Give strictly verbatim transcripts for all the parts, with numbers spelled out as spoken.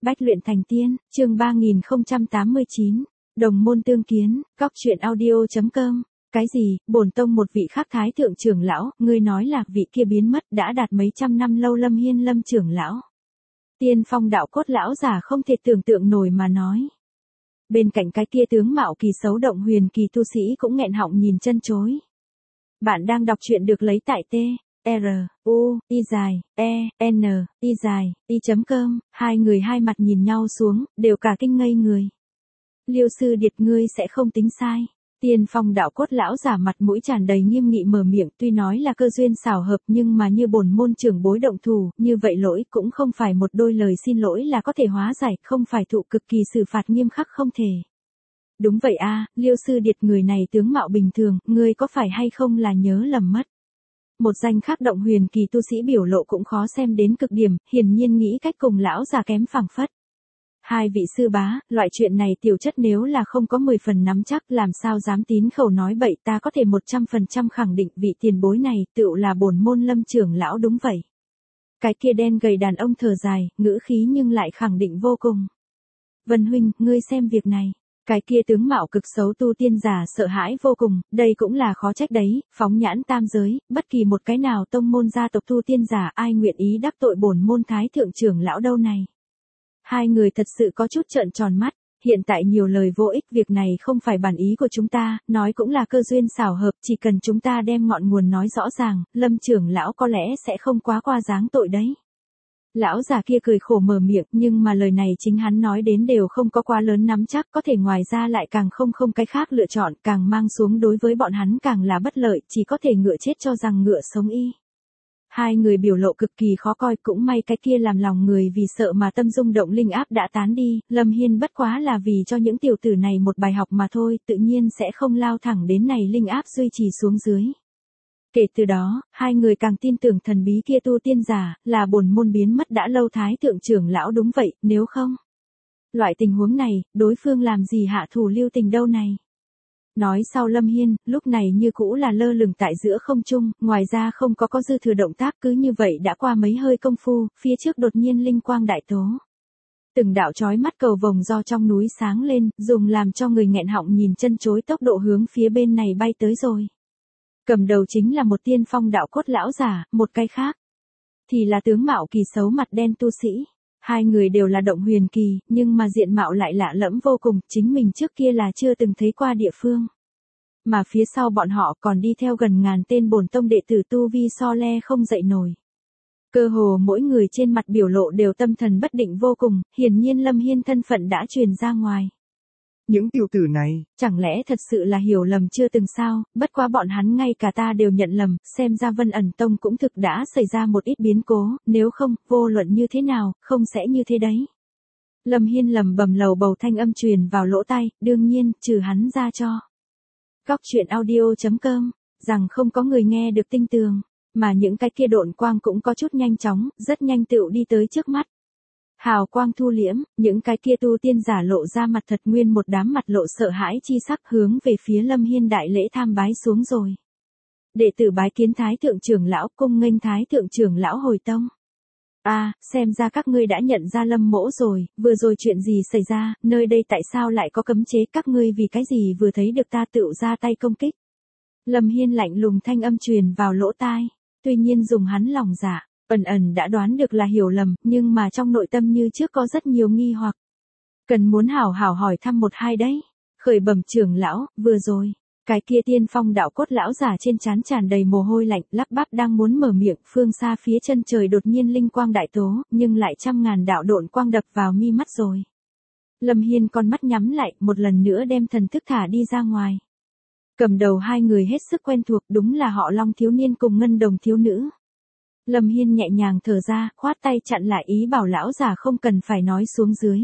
Bách luyện thành tiên, chương ba nghìn không trăm tám mươi chín, đồng môn tương kiến, góc truyện audio.com. Cái gì, bổn tông một vị khác thái thượng trưởng lão, ngươi nói là vị kia biến mất đã đạt mấy trăm năm lâu Lâm Hiên Lâm trưởng lão. Tiên phong đạo cốt lão giả không thể tưởng tượng nổi mà nói. Bên cạnh cái kia tướng mạo kỳ xấu động huyền kỳ tu sĩ cũng nghẹn họng nhìn chân chối. Bạn đang đọc truyện được lấy tại T. R, U, I dài, E, N, I dài, I chấm com, hai người hai mặt nhìn nhau xuống, đều cả kinh ngây người. Liêu sư điệt ngươi sẽ không tính sai. Tiên phong đạo cốt lão giả mặt mũi tràn đầy nghiêm nghị mở miệng, tuy nói là cơ duyên xảo hợp nhưng mà như bổn môn trưởng bối động thủ, như vậy lỗi cũng không phải một đôi lời xin lỗi là có thể hóa giải, không phải thụ cực kỳ xử phạt nghiêm khắc không thể. Đúng vậy a, Liêu sư điệt người này tướng mạo bình thường, ngươi có phải hay không là nhớ lầm mất. Một danh khác động huyền kỳ tu sĩ biểu lộ cũng khó xem đến cực điểm, hiển nhiên nghĩ cách cùng lão già kém phảng phất. Hai vị sư bá, loại chuyện này tiểu chất nếu là không có mười phần nắm chắc làm sao dám tín khẩu nói bậy, ta có thể một trăm phần trăm khẳng định vị tiền bối này tựu là bổn môn Lâm trưởng lão đúng vậy. Cái kia đen gầy đàn ông thở dài, ngữ khí nhưng lại khẳng định vô cùng. Vân huynh, ngươi xem việc này. Cái kia tướng mạo cực xấu tu tiên giả sợ hãi vô cùng, đây cũng là khó trách đấy, phóng nhãn tam giới, bất kỳ một cái nào tông môn gia tộc tu tiên giả ai nguyện ý đắc tội bổn môn thái thượng trưởng lão đâu này. Hai người thật sự có chút trợn tròn mắt, hiện tại nhiều lời vô ích, việc này không phải bản ý của chúng ta, nói cũng là cơ duyên xảo hợp, chỉ cần chúng ta đem ngọn nguồn nói rõ ràng, Lâm trưởng lão có lẽ sẽ không quá qua dáng tội đấy. Lão già kia cười khổ mở miệng, nhưng mà lời này chính hắn nói đến đều không có quá lớn nắm chắc, có thể ngoài ra lại càng không không cái khác lựa chọn, càng mang xuống đối với bọn hắn càng là bất lợi, chỉ có thể ngựa chết cho rằng ngựa sống y. Hai người biểu lộ cực kỳ khó coi, cũng may cái kia làm lòng người vì sợ mà tâm dung động linh áp đã tán đi, Lâm Hiên bất quá là vì cho những tiểu tử này một bài học mà thôi, tự nhiên sẽ không lao thẳng đến này linh áp duy trì xuống dưới. Kể từ đó, hai người càng tin tưởng thần bí kia tu tiên giả, là bổn môn biến mất đã lâu thái thượng trưởng lão đúng vậy, nếu không. Loại tình huống này, đối phương làm gì hạ thủ lưu tình đâu này. Nói sau Lâm Hiên, lúc này như cũ là lơ lửng tại giữa không trung, ngoài ra không có có dư thừa động tác, cứ như vậy đã qua mấy hơi công phu, phía trước đột nhiên linh quang đại tố. Từng đạo chói mắt cầu vồng do trong núi sáng lên, dùng làm cho người nghẹn họng nhìn chân chối tốc độ hướng phía bên này bay tới rồi. Cầm đầu chính là một tiên phong đạo cốt lão giả, một cái khác thì là tướng mạo kỳ xấu mặt đen tu sĩ. Hai người đều là động huyền kỳ, nhưng mà diện mạo lại lạ lẫm vô cùng, chính mình trước kia là chưa từng thấy qua địa phương. Mà phía sau bọn họ còn đi theo gần ngàn tên bổn tông đệ tử tu vi so le không dậy nổi. Cơ hồ mỗi người trên mặt biểu lộ đều tâm thần bất định vô cùng, hiển nhiên Lâm Hiên thân phận đã truyền ra ngoài. Những tiểu tử này, chẳng lẽ thật sự là hiểu lầm chưa từng sao, bất quá bọn hắn ngay cả ta đều nhận lầm, xem ra Vân ẩn tông cũng thực đã xảy ra một ít biến cố, nếu không, vô luận như thế nào, không sẽ như thế đấy. Lâm Hiên lầm bầm lầu bầu thanh âm truyền vào lỗ tai, đương nhiên, trừ hắn ra cho. Góc truyện audio.com, rằng không có người nghe được tinh tường, mà những cái kia độn quang cũng có chút nhanh chóng, rất nhanh tựu đi tới trước mắt. Hào quang thu liễm, những cái kia tu tiên giả lộ ra mặt thật nguyên một đám mặt lộ sợ hãi chi sắc hướng về phía Lâm Hiên đại lễ tham bái xuống rồi. Đệ tử bái kiến thái thượng trưởng lão, cung nghênh thái thượng trưởng lão hồi tông. A, à, xem ra các ngươi đã nhận ra Lâm mỗ rồi, vừa rồi chuyện gì xảy ra, nơi đây tại sao lại có cấm chế, các ngươi vì cái gì vừa thấy được ta tựu ra tay công kích. Lâm Hiên lạnh lùng thanh âm truyền vào lỗ tai, tuy nhiên dùng hắn lòng dạ. Ẩn ẩn đã đoán được là hiểu lầm, nhưng mà trong nội tâm như trước có rất nhiều nghi hoặc. Cần muốn hảo hảo hỏi thăm một hai đấy. Khởi bẩm trưởng lão, vừa rồi, cái kia tiên phong đạo cốt lão giả trên trán tràn đầy mồ hôi lạnh, lắp bắp đang muốn mở miệng, phương xa phía chân trời đột nhiên linh quang đại tố, nhưng lại trăm ngàn đạo độn quang đập vào mi mắt rồi. Lâm Hiên con mắt nhắm lại, một lần nữa đem thần thức thả đi ra ngoài. Cầm đầu hai người hết sức quen thuộc, đúng là họ Long thiếu niên cùng Ngân Đồng thiếu nữ. Lâm Hiên nhẹ nhàng thở ra, khoát tay chặn lại ý bảo lão già không cần phải nói xuống dưới.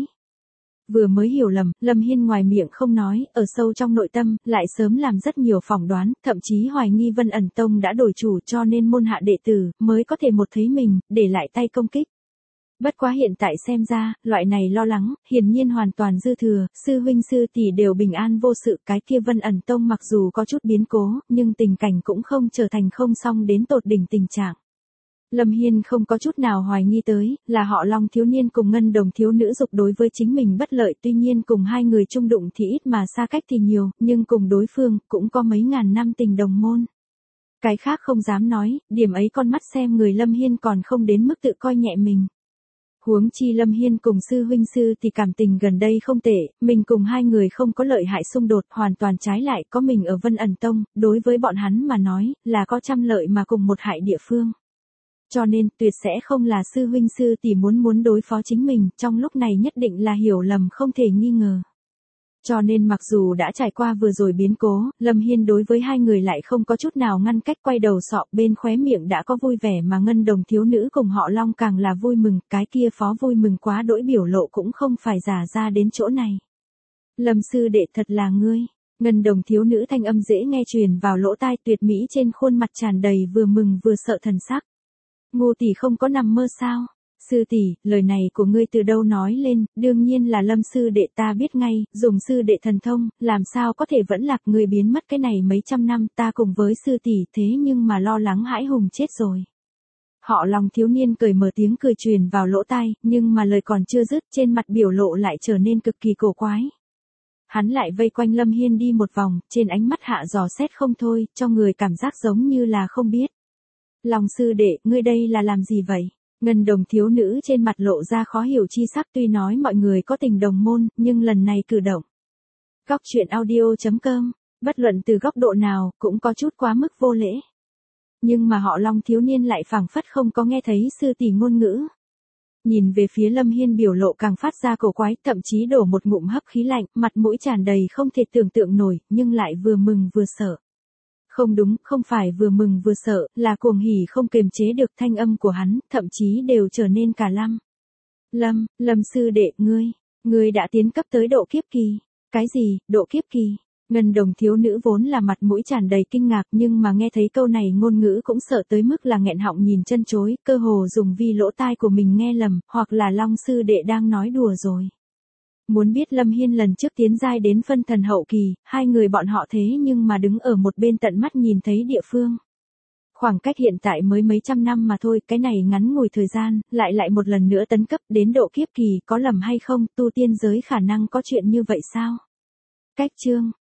Vừa mới hiểu lầm, Lâm Hiên ngoài miệng không nói, ở sâu trong nội tâm, lại sớm làm rất nhiều phỏng đoán, thậm chí hoài nghi Vân ẩn tông đã đổi chủ cho nên môn hạ đệ tử, mới có thể một thấy mình, để lại tay công kích. Bất quá hiện tại xem ra, loại này lo lắng, hiển nhiên hoàn toàn dư thừa, sư huynh sư tỷ đều bình an vô sự, cái kia Vân ẩn tông mặc dù có chút biến cố, nhưng tình cảnh cũng không trở thành không xong đến tột đỉnh tình trạng. Lâm Hiên không có chút nào hoài nghi tới, là họ Long thiếu niên cùng Ngân Đồng thiếu nữ dục đối với chính mình bất lợi, tuy nhiên cùng hai người chung đụng thì ít mà xa cách thì nhiều, nhưng cùng đối phương cũng có mấy ngàn năm tình đồng môn. Cái khác không dám nói, điểm ấy con mắt xem người Lâm Hiên còn không đến mức tự coi nhẹ mình. Huống chi Lâm Hiên cùng sư huynh sư thì cảm tình gần đây không tệ, mình cùng hai người không có lợi hại xung đột, hoàn toàn trái lại, có mình ở Vân Ẩn Tông, đối với bọn hắn mà nói, là có trăm lợi mà cùng một hại địa phương. Cho nên, tuyệt sẽ không là sư huynh sư tỷ muốn muốn đối phó chính mình, trong lúc này nhất định là hiểu lầm không thể nghi ngờ. Cho nên mặc dù đã trải qua vừa rồi biến cố, Lâm Hiên đối với hai người lại không có chút nào ngăn cách, quay đầu sọ bên khóe miệng đã có vui vẻ mà Ngân Đồng thiếu nữ cùng họ Long càng là vui mừng, cái kia phó vui mừng quá đỗi biểu lộ cũng không phải giả ra đến chỗ này. Lâm sư đệ thật là ngươi. Ngân Đồng thiếu nữ thanh âm dễ nghe truyền vào lỗ tai, tuyệt mỹ trên khuôn mặt tràn đầy vừa mừng vừa sợ thần sắc. Ngô tỷ không có nằm mơ sao? Sư tỷ, lời này của ngươi từ đâu nói lên, đương nhiên là Lâm sư đệ, ta biết ngay, dùng sư đệ thần thông, làm sao có thể vẫn lạc, người biến mất cái này mấy trăm năm, ta cùng với sư tỷ thế nhưng mà lo lắng hãi hùng chết rồi. Họ Long thiếu niên cười mở tiếng cười truyền vào lỗ tai, nhưng mà lời còn chưa dứt, trên mặt biểu lộ lại trở nên cực kỳ cổ quái. Hắn lại vây quanh Lâm Hiên đi một vòng, trên ánh mắt hạ dò xét không thôi, cho người cảm giác giống như là không biết. Long sư đệ, ngươi đây là làm gì vậy? Ngân Đồng thiếu nữ trên mặt lộ ra khó hiểu chi sắc, tuy nói mọi người có tình đồng môn, nhưng lần này cử động. Góc truyện audio chấm com, bất luận từ góc độ nào, cũng có chút quá mức vô lễ. Nhưng mà họ Long thiếu niên lại phảng phất không có nghe thấy sư tỷ ngôn ngữ. Nhìn về phía Lâm Hiên biểu lộ càng phát ra cổ quái, thậm chí đổ một ngụm hấp khí lạnh, mặt mũi tràn đầy không thể tưởng tượng nổi, nhưng lại vừa mừng vừa sợ. Không đúng, không phải vừa mừng vừa sợ, là cuồng hỉ không kiềm chế được, thanh âm của hắn, thậm chí đều trở nên cả lăm. Lâm, Lâm sư đệ, ngươi, ngươi đã tiến cấp tới độ kiếp kỳ. Cái gì, độ kiếp kỳ? Ngân Đồng thiếu nữ vốn là mặt mũi tràn đầy kinh ngạc, nhưng mà nghe thấy câu này ngôn ngữ cũng sợ tới mức là nghẹn họng nhìn chân chối, cơ hồ dùng vi lỗ tai của mình nghe lầm, hoặc là Long sư đệ đang nói đùa rồi. Muốn biết Lâm Hiên lần trước tiến giai đến phân thần hậu kỳ, hai người bọn họ thế nhưng mà đứng ở một bên tận mắt nhìn thấy địa phương. Khoảng cách hiện tại mới mấy trăm năm mà thôi, cái này ngắn ngủi thời gian, lại lại một lần nữa tấn cấp đến độ kiếp kỳ, có lầm hay không, tu tiên giới khả năng có chuyện như vậy sao? Cách chương